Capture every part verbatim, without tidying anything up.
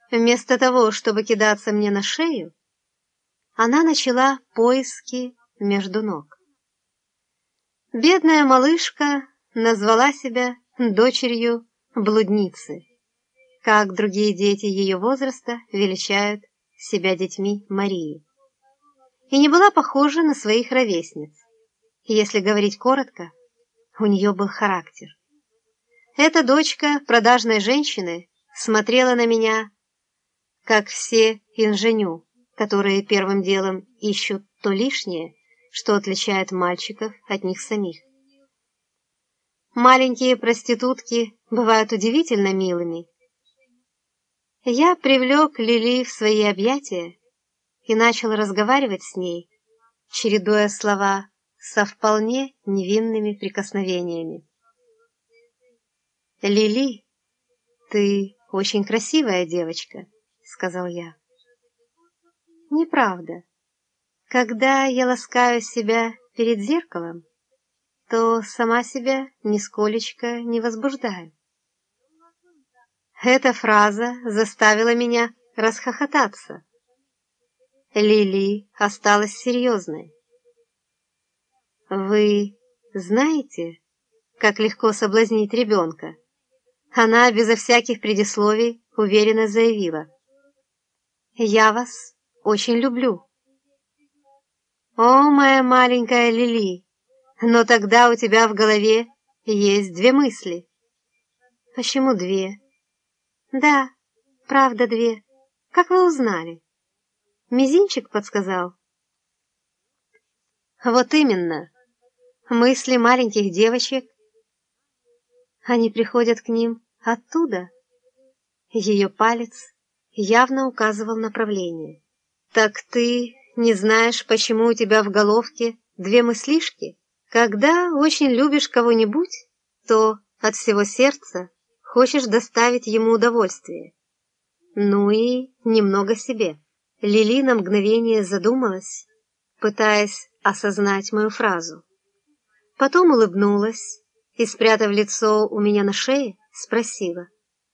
Вместо того, чтобы кидаться мне на шею, она начала поиски между ног. Бедная малышка назвала себя дочерью блудницы, как другие дети ее возраста величают себя детьми Марии, и не была похожа на своих ровесниц. Если говорить коротко, у нее был характер. Эта дочка продажной женщины смотрела на меня, как все инженю, которые первым делом ищут то лишнее, что отличает мальчиков от них самих. Маленькие проститутки бывают удивительно милыми. Я привлек Лили в свои объятия и начал разговаривать с ней, чередуя слова со вполне невинными прикосновениями. «Лили, ты очень красивая девочка», — сказал я. «Неправда. Когда я ласкаю себя перед зеркалом, то сама себя нисколечко не возбуждаю». Эта фраза заставила меня расхохотаться. Лили осталась серьезной. «Вы знаете, как легко соблазнить ребенка?» Она безо всяких предисловий уверенно заявила: «Я вас очень люблю». «О, моя маленькая Лили, но тогда у тебя в голове есть две мысли». «Почему две?» «Да, правда, две. Как вы узнали?» «Мизинчик подсказал». «Вот именно. Мысли маленьких девочек, они приходят к ним оттуда». Ее палец явно указывал направление. «Так ты не знаешь, почему у тебя в головке две мыслишки? Когда очень любишь кого-нибудь, то от всего сердца хочешь доставить ему удовольствие. Ну и немного себе». Лили на мгновение задумалась, пытаясь осознать мою фразу. Потом улыбнулась и, спрятав лицо у меня на шее, спросила: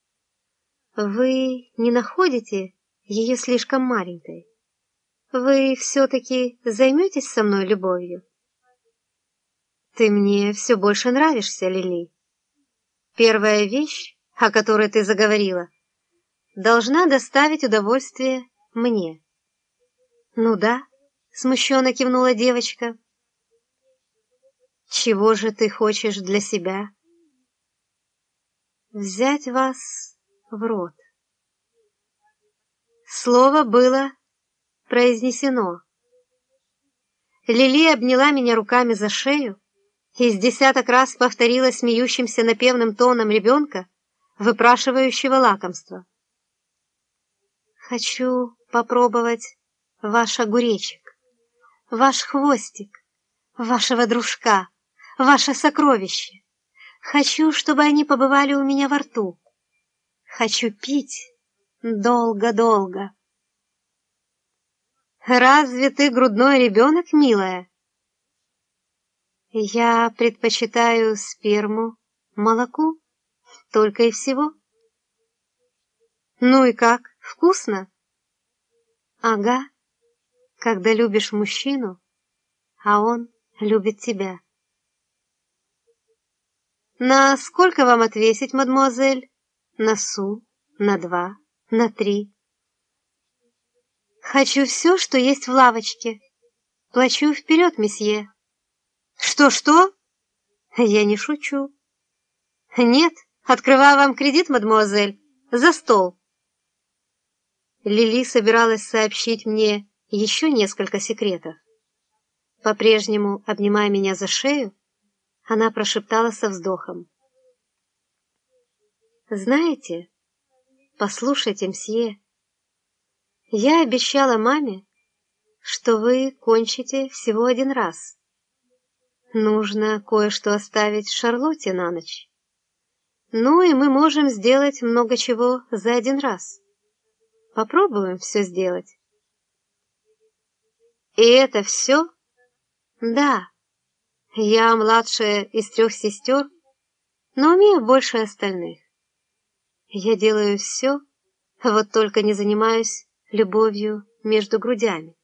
«Вы не находите ее слишком маленькой? Вы все-таки займетесь со мной любовью?» «Ты мне все больше нравишься, Лили. Первая вещь, о которой ты заговорила, должна доставить удовольствие мне». «Ну да», — смущенно кивнула девочка. «Чего же ты хочешь для себя?» «Взять вас в рот». Слово было произнесено. Лили обняла меня руками за шею и с десяток раз повторила смеющимся напевным тоном ребенка, выпрашивающего лакомство: «Хочу попробовать ваш огуречек, ваш хвостик, вашего дружка, ваше сокровище. Хочу, чтобы они побывали у меня во рту. Хочу пить долго-долго». «Разве ты грудной ребенок, милая?» «Я предпочитаю сперму молоку, только и всего». «Ну и как, вкусно?» «Ага, когда любишь мужчину, а он любит тебя». «На сколько вам отвесить, мадемуазель? На су, на два, на три?» «Хочу все, что есть в лавочке. Плачу вперед, месье». «Что-что?» «Я не шучу». «Нет, открываю вам кредит, мадемуазель, за стол». Лили собиралась сообщить мне еще несколько секретов. По-прежнему, обнимая меня за шею, она прошептала со вздохом: «Знаете, послушайте, мсье, я обещала маме, что вы кончите всего один раз. Нужно кое-что оставить Шарлотте на ночь. Ну и мы можем сделать много чего за один раз. Попробуем все сделать». «И это все?» «Да, я младшая из трех сестер, но умею больше остальных. Я делаю все Вот только не занимаюсь любовью между грудями.